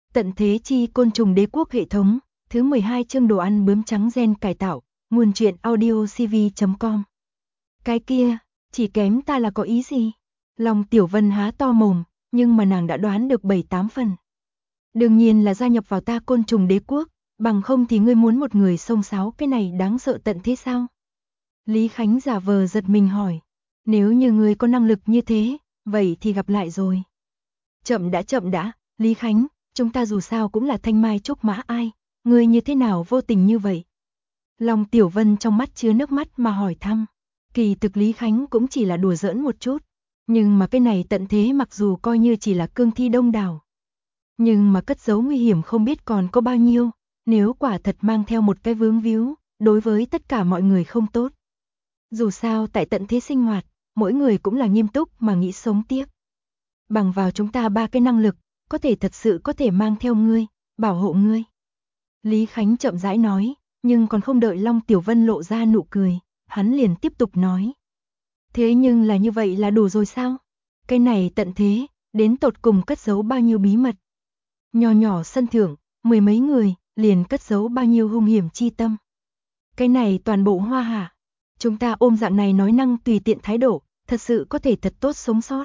Tận thế chi côn trùng đế quốc hệ thống, thứ 12 chương đồ ăn bướm trắng gen cải tạo, nguồn truyện audio cv.com. Cái kia, chỉ kém ta là có ý gì? Long Tiểu Vân há to mồm, nhưng mà nàng đã đoán được 7-8 phần. Đương nhiên là gia nhập vào ta côn trùng đế quốc, bằng không thì ngươi muốn một người xông xáo cái này đáng sợ tận thế sao? Lý Khánh giả vờ giật mình hỏi, nếu như ngươi có năng lực như thế, vậy thì gặp lại rồi. Chậm đã, Lý Khánh, chúng ta dù sao cũng là thanh mai trúc mã ai, ngươi như thế nào vô tình như vậy? Long Tiểu Vân trong mắt chứa nước mắt mà hỏi thăm. Kỳ thực Lý Khánh cũng chỉ là đùa giỡn một chút, nhưng mà cái này tận thế mặc dù coi như chỉ là cương thi đông đảo, nhưng mà cất giấu nguy hiểm không biết còn có bao nhiêu, nếu quả thật mang theo một cái vướng víu, đối với tất cả mọi người không tốt. Dù sao tại tận thế sinh hoạt, mỗi người cũng là nghiêm túc mà nghĩ sống tiếp. Bằng vào chúng ta ba cái năng lực, có thể thật sự có thể mang theo ngươi, bảo hộ ngươi. Lý Khánh chậm rãi nói, nhưng còn không đợi Long Tiểu Vân lộ ra nụ cười, hắn liền tiếp tục nói. Thế nhưng là như vậy là đủ rồi sao? Cái này tận thế, đến tột cùng cất giấu bao nhiêu bí mật? Nhỏ nhỏ sân thượng, mười mấy người, liền cất giấu bao nhiêu hung hiểm chi tâm? Cái này toàn bộ Hoa Hạ, chúng ta ôm dạng này nói năng tùy tiện thái độ, thật sự có thể thật tốt sống sót.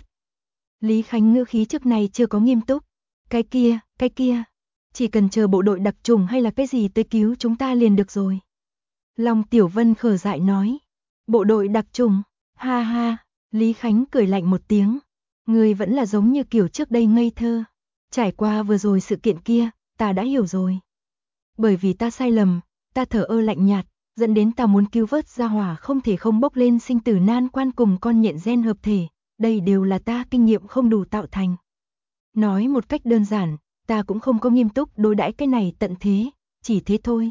Lý Khánh ngữ khí trước này chưa có nghiêm túc. Cái kia, chỉ cần chờ bộ đội đặc trùng hay là cái gì tới cứu chúng ta liền được rồi. Long Tiểu Vân khờ dại nói. Bộ đội đặc trùng, ha ha, Lý Khánh cười lạnh một tiếng. Người vẫn là giống như kiểu trước đây ngây thơ. Trải qua vừa rồi sự kiện kia, ta đã hiểu rồi. Bởi vì ta sai lầm, ta thờ ơ lạnh nhạt, dẫn đến ta muốn cứu vớt gia hỏa không thể không bốc lên sinh tử nan quan cùng con nhện gen hợp thể. Đây đều là ta kinh nghiệm không đủ tạo thành. Nói một cách đơn giản, ta cũng không có nghiêm túc đối đãi cái này tận thế, chỉ thế thôi.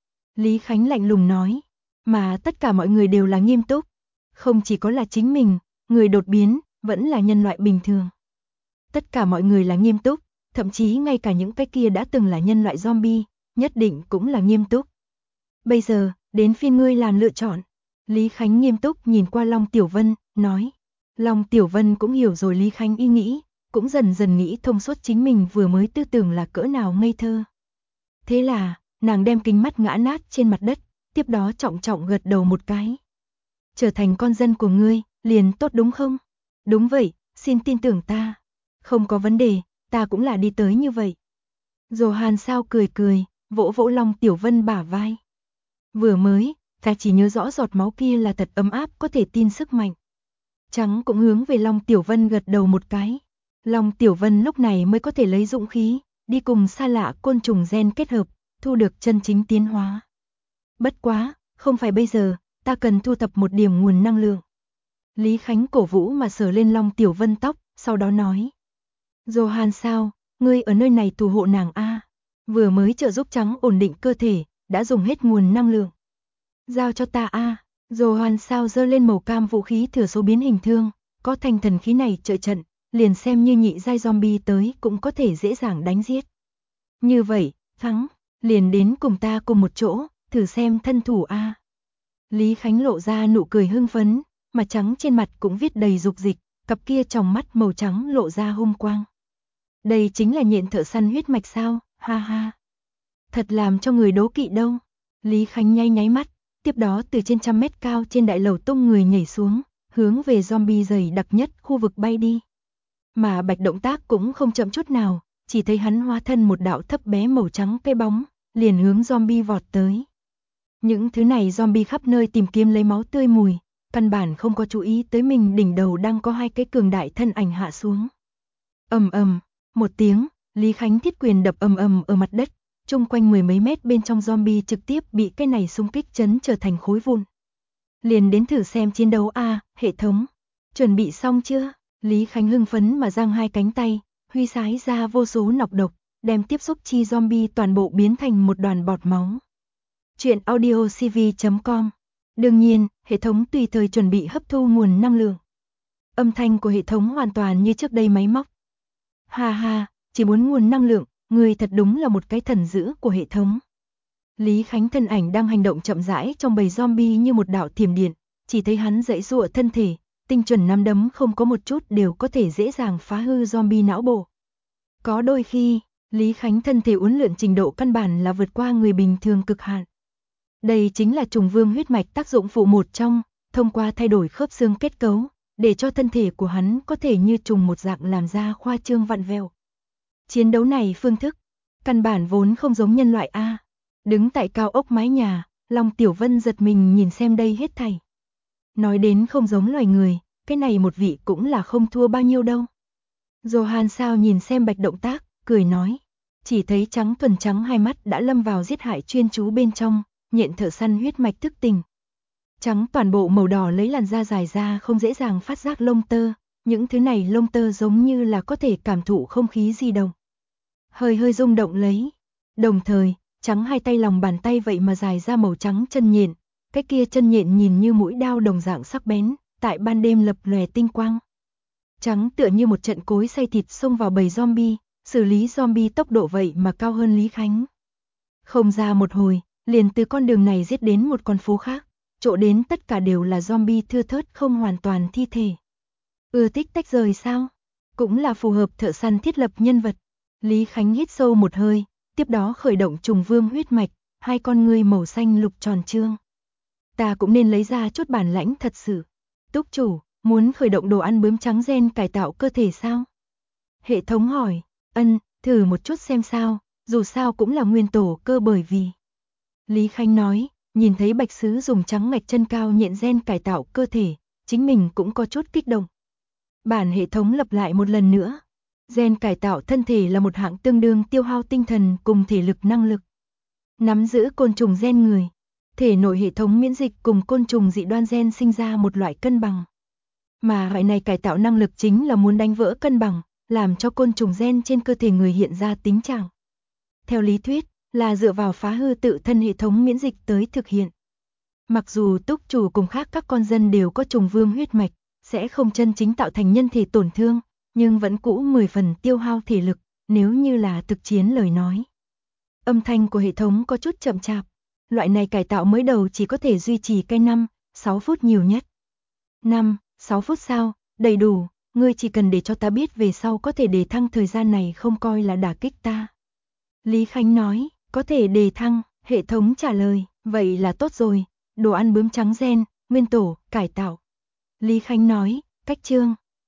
Lý Khánh lạnh lùng nói, mà tất cả mọi người đều là nghiêm túc. Không chỉ có là chính mình, người đột biến, vẫn là nhân loại bình thường. Tất cả mọi người là nghiêm túc, thậm chí ngay cả những cái kia đã từng là nhân loại zombie, nhất định cũng là nghiêm túc. Bây giờ, đến phiên ngươi làm lựa chọn. Lý Khánh nghiêm túc nhìn qua Long Tiểu Vân, nói. Long Tiểu Vân cũng hiểu rồi Lý Khánh ý nghĩ, cũng dần dần nghĩ thông suốt chính mình vừa mới tư tưởng là cỡ nào ngây thơ. Thế là, nàng đem kính mắt ngã nát trên mặt đất, tiếp đó trọng trọng gật đầu một cái. Trở thành con dân của ngươi, liền tốt đúng không? Đúng vậy, xin tin tưởng ta. Không có vấn đề, ta cũng là đi tới như vậy. Johan sao cười, vỗ vỗ Long Tiểu Vân bả vai. Vừa mới, ta chỉ nhớ rõ giọt máu kia là thật ấm áp có thể tin sức mạnh. Trắng cũng hướng về Long Tiểu Vân gật đầu một cái. Long Tiểu Vân lúc này mới có thể lấy dũng khí, đi cùng xa lạ côn trùng gen kết hợp, thu được chân chính tiến hóa. Bất quá, không phải bây giờ, ta cần thu thập một điểm nguồn năng lượng. Lý Khánh cổ vũ mà sờ lên Long Tiểu Vân tóc, sau đó nói. Johan sao, ngươi ở nơi này thủ hộ nàng a? Vừa mới trợ giúp Trắng ổn định cơ thể, đã dùng hết nguồn năng lượng. Giao cho ta a. Johan sao giơ lên màu cam vũ khí thừa số biến hình thương, có thanh thần khí này trợ trận, liền xem như nhị giai zombie tới cũng có thể dễ dàng đánh giết. Như vậy, thắng, liền đến cùng ta cùng một chỗ, thử xem thân thủ a. Lý Khánh lộ ra nụ cười hưng phấn, mà Trắng trên mặt cũng viết đầy dục dịch, cặp kia tròng mắt màu trắng lộ ra hung quang. Đây chính là nhện thợ săn huyết mạch sao, ha ha. Thật làm cho người đố kỵ đâu. Lý Khánh nháy mắt, tiếp đó từ trên 100 mét cao trên đại lầu tung người nhảy xuống, hướng về zombie dày đặc nhất khu vực bay đi. Mà Bạch động tác cũng không chậm chút nào, chỉ thấy hắn hóa thân một đạo thấp bé màu trắng cây bóng, liền hướng zombie vọt tới. Những thứ này zombie khắp nơi tìm kiếm lấy máu tươi mùi, căn bản không có chú ý tới mình đỉnh đầu đang có hai cái cường đại thân ảnh hạ xuống. Ầm ầm, một tiếng, Lý Khánh thiết quyền đập ầm ầm ở mặt đất, chung quanh mười mấy mét bên trong zombie trực tiếp bị cái này xung kích chấn trở thành khối vụn. Liền đến thử xem chiến đấu a, hệ thống. Chuẩn bị xong chưa? Lý Khánh hưng phấn mà giang hai cánh tay, huy sái ra vô số nọc độc, đem tiếp xúc chi zombie toàn bộ biến thành một đoàn bọt máu. Chuyện audio cv.com. Đương nhiên, hệ thống tùy thời chuẩn bị hấp thu nguồn năng lượng. Âm thanh của hệ thống hoàn toàn như trước đây máy móc. Ha ha, chỉ muốn nguồn năng lượng, người thật đúng là một cái thần dữ của hệ thống. Lý Khánh thân ảnh đang hành động chậm rãi trong bầy zombie như một đạo thiểm điện, chỉ thấy hắn giãy giụa thân thể, tinh chuẩn nắm đấm không có một chút đều có thể dễ dàng phá hư zombie não bộ. Có đôi khi, Lý Khánh thân thể uốn lượn trình độ căn bản là vượt qua người bình thường cực hạn. Đây chính là trùng vương huyết mạch tác dụng phụ một trong, thông qua thay đổi khớp xương kết cấu, để cho thân thể của hắn có thể như trùng một dạng làm ra khoa trương vặn vẹo. Chiến đấu này phương thức, căn bản vốn không giống nhân loại A. Đứng tại cao ốc mái nhà, Long Tiểu Vân giật mình nhìn xem đây hết thảy. Nói đến không giống loài người, cái này một vị cũng là không thua bao nhiêu đâu. Johan sao nhìn xem Bạch động tác, cười nói. Chỉ thấy trắng thuần trắng hai mắt đã lâm vào giết hại chuyên chú bên trong, nhện thợ săn huyết mạch thức tỉnh. Trắng toàn bộ màu đỏ lấy làn da dài ra không dễ dàng phát giác lông tơ, những thứ này lông tơ giống như là có thể cảm thụ không khí di động. Hơi hơi rung động lấy. Đồng thời, trắng hai tay lòng bàn tay vậy mà dài ra màu trắng chân nhện, cái kia chân nhện nhìn như mũi đao đồng dạng sắc bén, tại ban đêm lập lòe tinh quang. Trắng tựa như một trận cối xay thịt xông vào bầy zombie, xử lý zombie tốc độ vậy mà cao hơn Lý Khánh. Không ra một hồi, liền từ con đường này giết đến một con phố khác, chỗ đến tất cả đều là zombie thưa thớt không hoàn toàn thi thể. Ưa thích tách rời sao? Cũng là phù hợp thợ săn thiết lập nhân vật. Lý Khánh hít sâu một hơi, tiếp đó khởi động trùng vương huyết mạch, hai con ngươi màu xanh lục tròn trương. Ta cũng nên lấy ra chút bản lãnh thật sự. Túc chủ, muốn khởi động đồ ăn bướm trắng gen cải tạo cơ thể sao? Hệ thống hỏi, thử một chút xem sao, dù sao cũng là nguyên tổ cơ bởi vì. Lý Khánh nói, nhìn thấy bạch sứ dùng trắng ngạch chân cao nhện gen cải tạo cơ thể, chính mình cũng có chút kích động. Bản hệ thống lặp lại một lần nữa. Gen cải tạo thân thể là một hạng tương đương tiêu hao tinh thần cùng thể lực năng lực. Nắm giữ côn trùng gen người, thể nội hệ thống miễn dịch cùng côn trùng dị đoan gen sinh ra một loại cân bằng. Mà loại này cải tạo năng lực chính là muốn đánh vỡ cân bằng, làm cho côn trùng gen trên cơ thể người hiện ra tính trạng. Theo lý thuyết, là dựa vào phá hư tự thân hệ thống miễn dịch tới thực hiện. Mặc dù túc chủ cùng khác các con dân đều có trùng vương huyết mạch, sẽ không chân chính tạo thành nhân thể tổn thương, nhưng vẫn cũ 10 phần tiêu hao thể lực, nếu như là thực chiến lời nói. Âm thanh của hệ thống có chút chậm chạp, loại này cải tạo mới đầu chỉ có thể duy trì cái 5-6 phút nhiều nhất. 5-6 phút sao, đầy đủ, ngươi chỉ cần để cho ta biết về sau có thể đề thăng thời gian này không coi là đả kích ta. Lý Khánh nói, có thể đề thăng, hệ thống trả lời, vậy là tốt rồi, đồ ăn bướm trắng gen, nguyên tổ, cải tạo. Lý Khánh nói, cách chương.